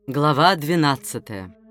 Глава 12.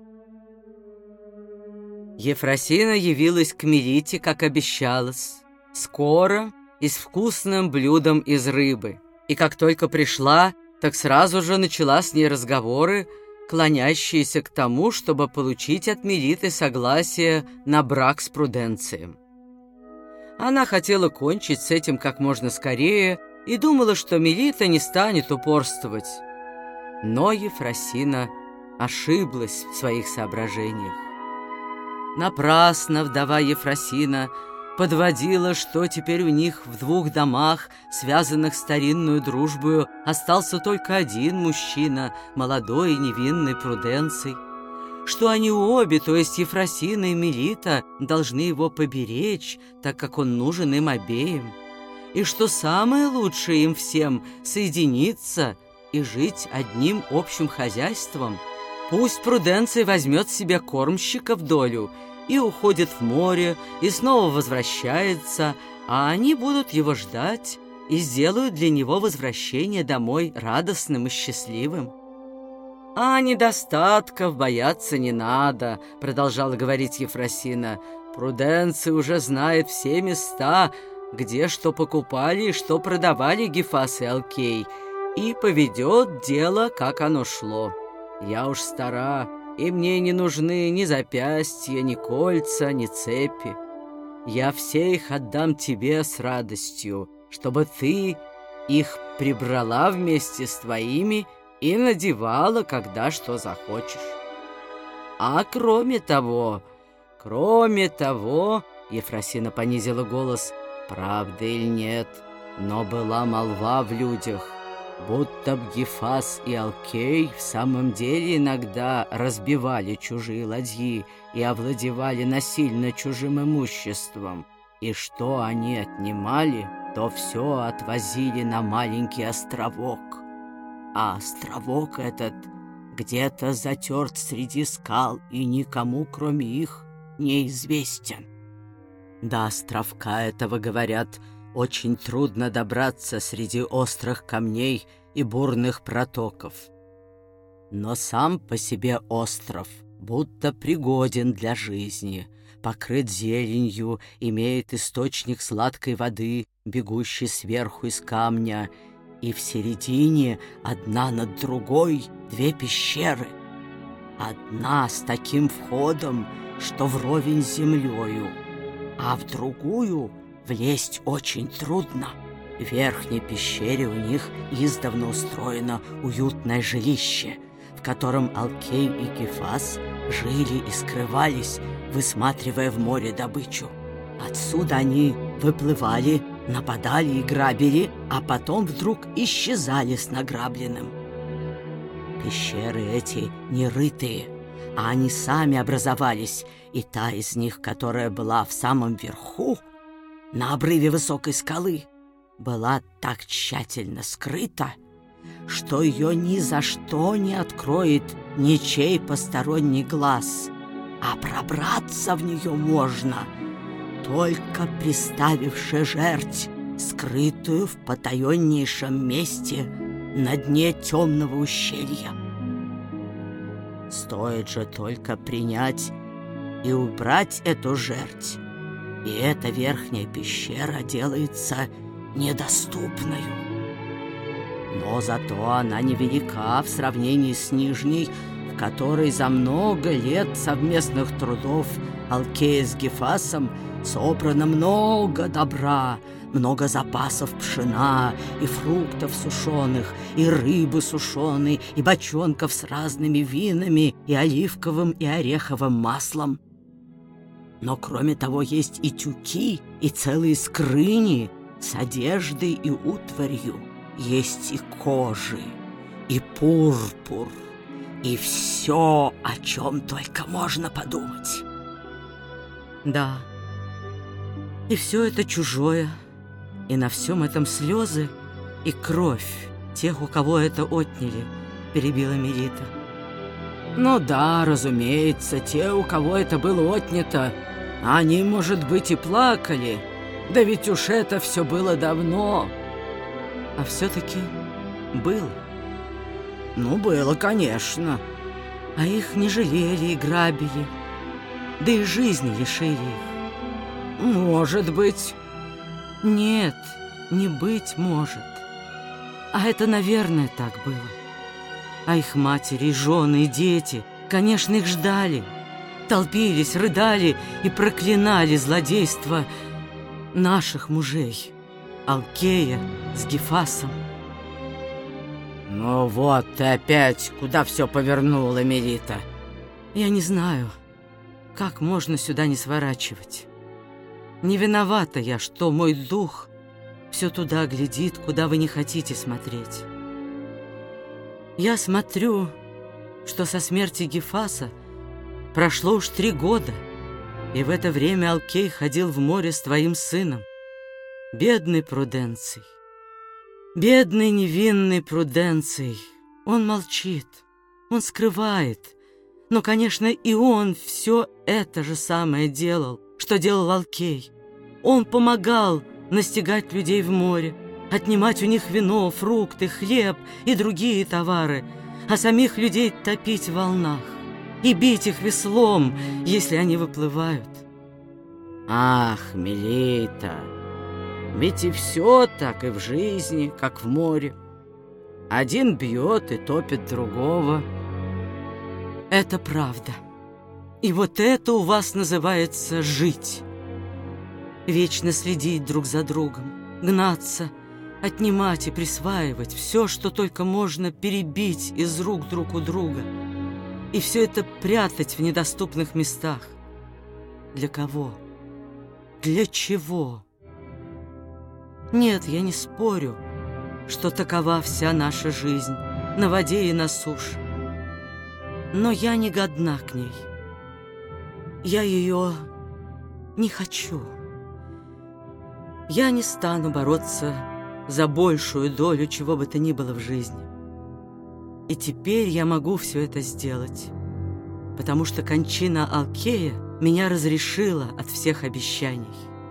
Ефросина явилась к Мелите, как обещалось, скоро и с вкусным блюдом из рыбы. И как только пришла, так сразу же начала с ней разговоры, клонящиеся к тому, чтобы получить от Мелиты согласие на брак с Пруденцием. Она хотела кончить с этим как можно скорее и думала, что Мелита не станет упорствовать. Но Ефросина ошиблась в своих соображениях. Напрасно вдова Ефросина подводила, что теперь у них в двух домах, связанных старинную дружбою, остался только один мужчина, молодой и невинный Пруденций, что они обе, то есть Ефросина и Мелита, должны его поберечь, так как он нужен им обеим, и что самое лучшее им всем — соединиться и жить одним общим хозяйством. Пусть Пруденций возьмет себе кормщика в долю и уходит в море, и снова возвращается, а они будут его ждать и сделают для него возвращение домой радостным и счастливым. «А недостатков бояться не надо», — продолжала говорить Ефросина. «Пруденций уже знает все места, где что покупали и что продавали Гефас и Алкей, и поведет дело, как оно шло. Я уж стара, и мне не нужны ни запястья, ни кольца, ни цепи. Я все их отдам тебе с радостью, чтобы ты их прибрала вместе с твоими и надевала, когда что захочешь. А кроме того, Ефросина понизила голос, правда или нет, но была молва в людях, будто б Гефас и Алкей в самом деле иногда разбивали чужие ладьи и овладевали насильно чужим имуществом, и что они отнимали, то все отвозили на маленький островок. А островок этот где-то затерт среди скал и никому, кроме их, неизвестен. До островка этого, говорят, очень трудно добраться среди острых камней и бурных протоков. Но сам по себе остров будто пригоден для жизни, покрыт зеленью, имеет источник сладкой воды, бегущий сверху из камня, и в середине одна над другой две пещеры. Одна с таким входом, что вровень с землею, а в другую влезть очень трудно. В верхней пещере у них издавна устроено уютное жилище, в котором Алкей и Гефас жили и скрывались, высматривая в море добычу. Отсюда они выплывали, нападали и грабили, а потом вдруг исчезали с награбленным. Пещеры эти не рытые, а они сами образовались, и та из них, которая была в самом верху, на обрыве высокой скалы, была так тщательно скрыта, что ее ни за что не откроет ничей посторонний глаз, а пробраться в нее можно, только приставивши жерть, скрытую в потаеннейшем месте на дне темного ущелья. Стоит же только принять и убрать эту жерть, и эта верхняя пещера делается недоступною. Но зато она невелика в сравнении с нижней, в которой за много лет совместных трудов Алкея с Гефасом собрано много добра, много запасов пшена и фруктов сушеных, и рыбы сушеной, и бочонков с разными винами, и оливковым и ореховым маслом. Но кроме того есть и тюки, и целые скрыни с одеждой и утварью, есть и кожи, и пурпур, и все, о чем только можно подумать. Да, и все это чужое, и на всем этом слезы и кровь тех, у кого это отняли, перебила Мелита. Ну да, разумеется, те, у кого это было отнято, они, может быть, и плакали, да ведь уж это все было давно. А все-таки было. Ну, было, конечно. А их не жалели и грабили, да и жизни лишили их. Может быть. Нет, не быть может. А это, наверное, так было. А их матери, и жены, и дети, конечно, их ждали. Толпились, рыдали и проклинали злодейство наших мужей, Алкея с Гефасом. Ну вот ты опять куда все повернула, Мелита. Я не знаю, как можно сюда не сворачивать. Не виновата я, что мой дух все туда глядит, куда вы не хотите смотреть. Я смотрю, что со смерти Гефаса прошло уж 3 года, и в это время Алкей ходил в море с твоим сыном. Бедный Пруденций, бедный невинный Пруденций. Он молчит, он скрывает, но, конечно, и он все это же самое делал, что делал Алкей. Он помогал настигать людей в море, отнимать у них вино, фрукты, хлеб и другие товары, а самих людей топить в волнах и бить их веслом, если они выплывают. Ах, Мелита, ведь и все так и в жизни, как в море. Один бьет и топит другого. Это правда. И вот это у вас называется жить. Вечно следить друг за другом, гнаться, отнимать и присваивать все, что только можно перебить из рук друг у друга. И все это прятать в недоступных местах. Для кого? Для чего? Нет, я не спорю, что такова вся наша жизнь на воде и на суше. Но я не годна к ней. Я ее не хочу. Я не стану бороться за большую долю чего бы то ни было в жизни. И теперь я могу все это сделать, потому что кончина Алкея меня разрешила от всех обещаний.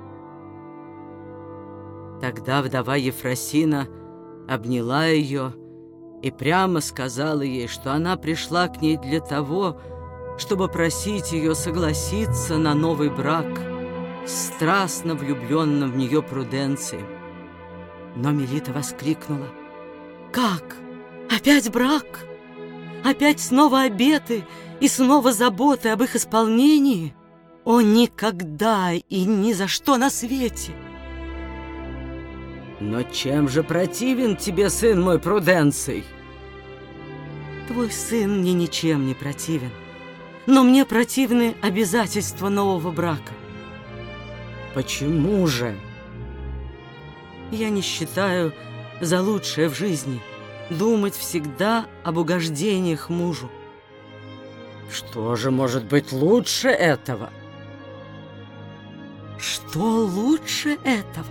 Тогда вдова Ефросина обняла ее и прямо сказала ей, что она пришла к ней для того, чтобы просить ее согласиться на новый брак с страстно влюбленным в нее Пруденцием. Но Мелита воскликнула: «Как? Опять брак? Опять снова обеты и снова заботы об их исполнении? О, никогда и ни за что на свете!» «Но чем же противен тебе сын мой Пруденций?» «Твой сын мне ничем не противен, но мне противны обязательства нового брака». «Почему же?» «Я не считаю за лучшее в жизни думать всегда об угождениях мужу». «Что же может быть лучше этого?» «Что лучше этого?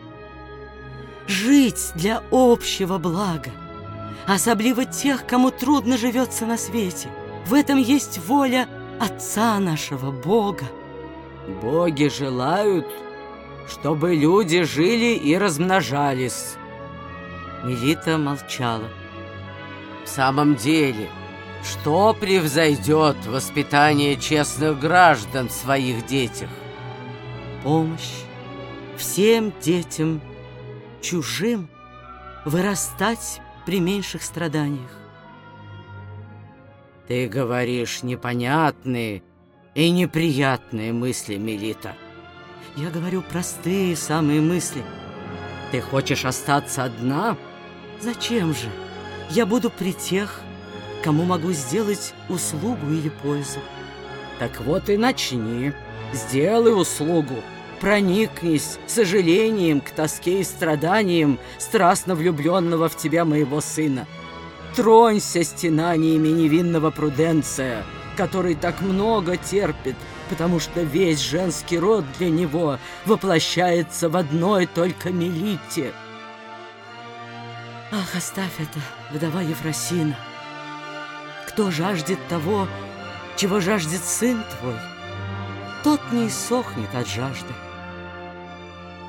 Жить для общего блага, особливо тех, кому трудно живется на свете. В этом есть воля Отца нашего Бога». «Боги желают, чтобы люди жили и размножались». Мелита молчала. «В самом деле, что превзойдет воспитание честных граждан в своих детях?» «Помощь всем детям чужим вырастать при меньших страданиях». «Ты говоришь непонятные и неприятные мысли, Мелита». «Я говорю простые самые мысли». «Ты хочешь остаться одна?» «Зачем же? Я буду при тех, кому могу сделать услугу или пользу». «Так вот и начни. Сделай услугу. Проникнись сожалением к тоске и страданиям страстно влюбленного в тебя моего сына. Тронься стенаниями невинного Пруденция, который так много терпит, потому что весь женский род для него воплощается в одной только Мелите». «Ах, оставь это, вдова Ефросина. Кто жаждет того, чего жаждет сын твой, тот не иссохнет от жажды».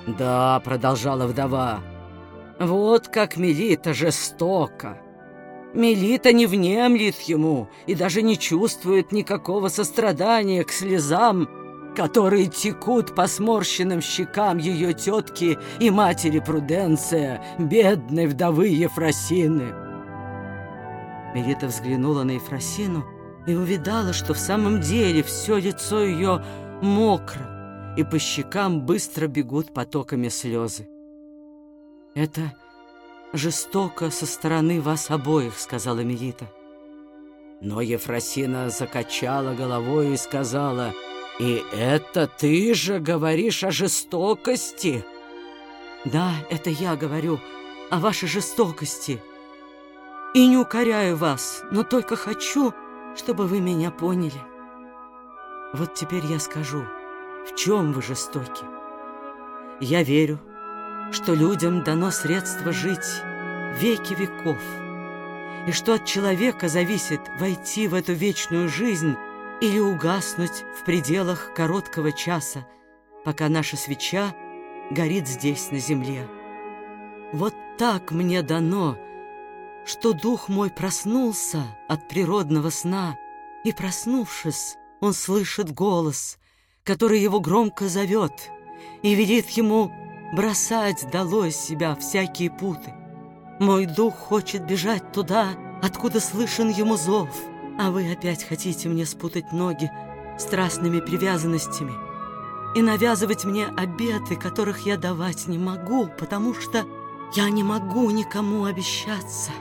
«Да, — продолжала вдова, — вот как Мелита жестока. Мелита не внемлет ему и даже не чувствует никакого сострадания к слезам, которые текут по сморщенным щекам ее тетки и матери Пруденция, бедной вдовы Ефросины. Мелита взглянула на Ефросину и увидала, что в самом деле все лицо ее мокро, и по щекам быстро бегут потоками слезы. «Это жестоко со стороны вас обоих», — сказала Мелита. Но Ефросина закачала головой и сказала: «И это ты же говоришь о жестокости?» «Да, это я говорю о вашей жестокости. И не укоряю вас, но только хочу, чтобы вы меня поняли. Вот теперь я скажу, в чем вы жестоки. Я верю, что людям дано средство жить веки веков, и что от человека зависит войти в эту вечную жизнь или угаснуть в пределах короткого часа, пока наша свеча горит здесь, на земле. Вот так мне дано, что дух мой проснулся от природного сна, и, проснувшись, он слышит голос, который его громко зовет и велит ему бросать долой себя всякие путы. Мой дух хочет бежать туда, откуда слышен ему зов, а вы опять хотите мне спутать ноги страстными привязанностями и навязывать мне обеты, которых я давать не могу, потому что я не могу никому обещаться.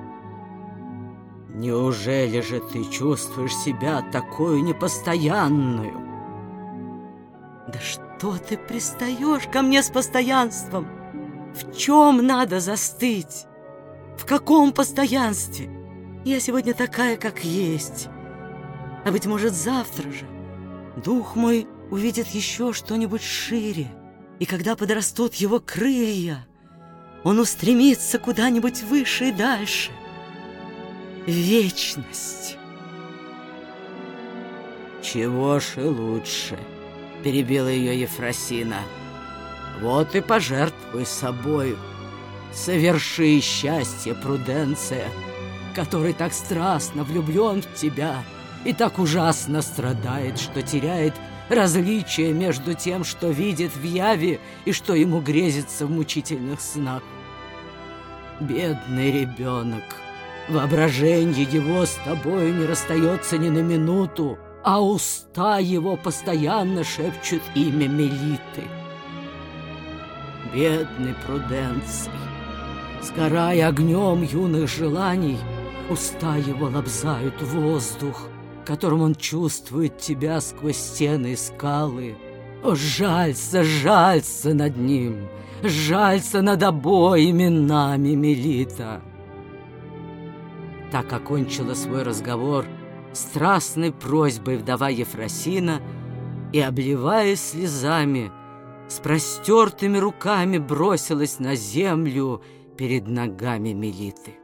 Неужели же ты чувствуешь себя такую непостоянную? Да что ты пристаешь ко мне с постоянством? В чем надо застыть? В каком постоянстве? Я сегодня такая, как есть. А быть может, завтра же дух мой увидит еще что-нибудь шире, и когда подрастут его крылья, он устремится куда-нибудь выше и дальше. Вечность. «Чего ж и лучше», — перебила ее Ефросина. «Вот и пожертвуй собою. Соверши счастье, Пруденция, который так страстно влюблен в тебя и так ужасно страдает, что теряет различие между тем, что видит в яве, и что ему грезится в мучительных снах. Бедный ребенок! Воображение его с тобою не расстается ни на минуту, а уста его постоянно шепчут имя Мелиты. Бедный Пруденций, сгорая огнем юных желаний, уста его лобзают воздух, которым он чувствует тебя сквозь стены и скалы. О, жалься, жалься над ним, жалься над обоими нами, Мелита!» Так окончила свой разговор страстной просьбой вдова Ефросина и, обливаясь слезами, с простертыми руками бросилась на землю перед ногами Мелиты.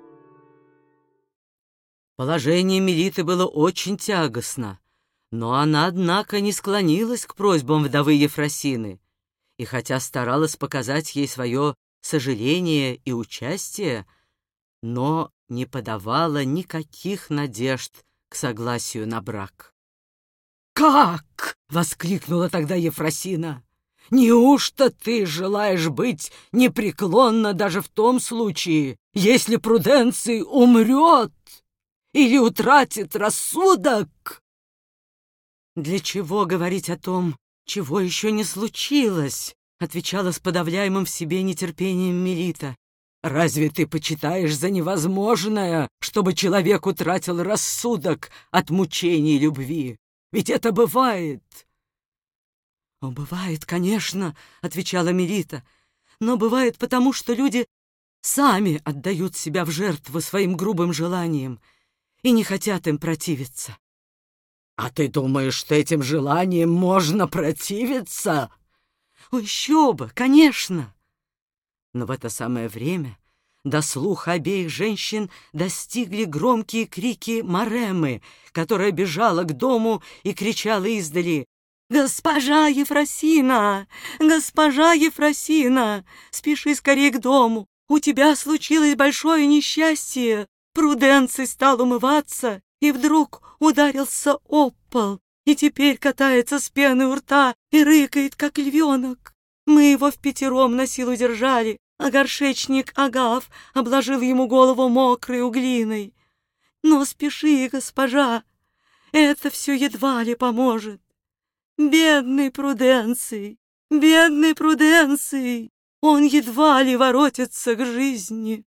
Положение Мелиты было очень тягостно, но она, однако, не склонилась к просьбам вдовы Ефросины, и хотя старалась показать ей свое сожаление и участие, но не подавала никаких надежд к согласию на брак. «Как?» — воскликнула тогда Ефросина. «Неужто ты желаешь быть непреклонна даже в том случае, если Пруденций умрет или утратит рассудок?» «Для чего говорить о том, чего еще не случилось?» — отвечала с подавляемым в себе нетерпением Мелита. «Разве ты почитаешь за невозможное, чтобы человек утратил рассудок от мучений любви? Ведь это бывает!» «О, бывает, конечно», — отвечала Мелита, «но бывает потому, что люди сами отдают себя в жертву своим грубым желаниям и не хотят им противиться». «А ты думаешь, что этим желаниям можно противиться?» «О, еще бы, конечно!» Но в это самое время до слуха обеих женщин достигли громкие крики Маремы, которая бежала к дому и кричала издали: «Госпожа Ефросина! Госпожа Ефросина! Спеши скорее к дому! У тебя случилось большое несчастье! Пруденций стал умываться и вдруг ударился об пол, и теперь катается с пеной у рта и рыкает, как львенок. Мы его впятером на силу держали, а горшечник Агав обложил ему голову мокрой углиной. Но спеши, госпожа, это все едва ли поможет. Бедный Пруденций, бедный Пруденций, он едва ли воротится к жизни.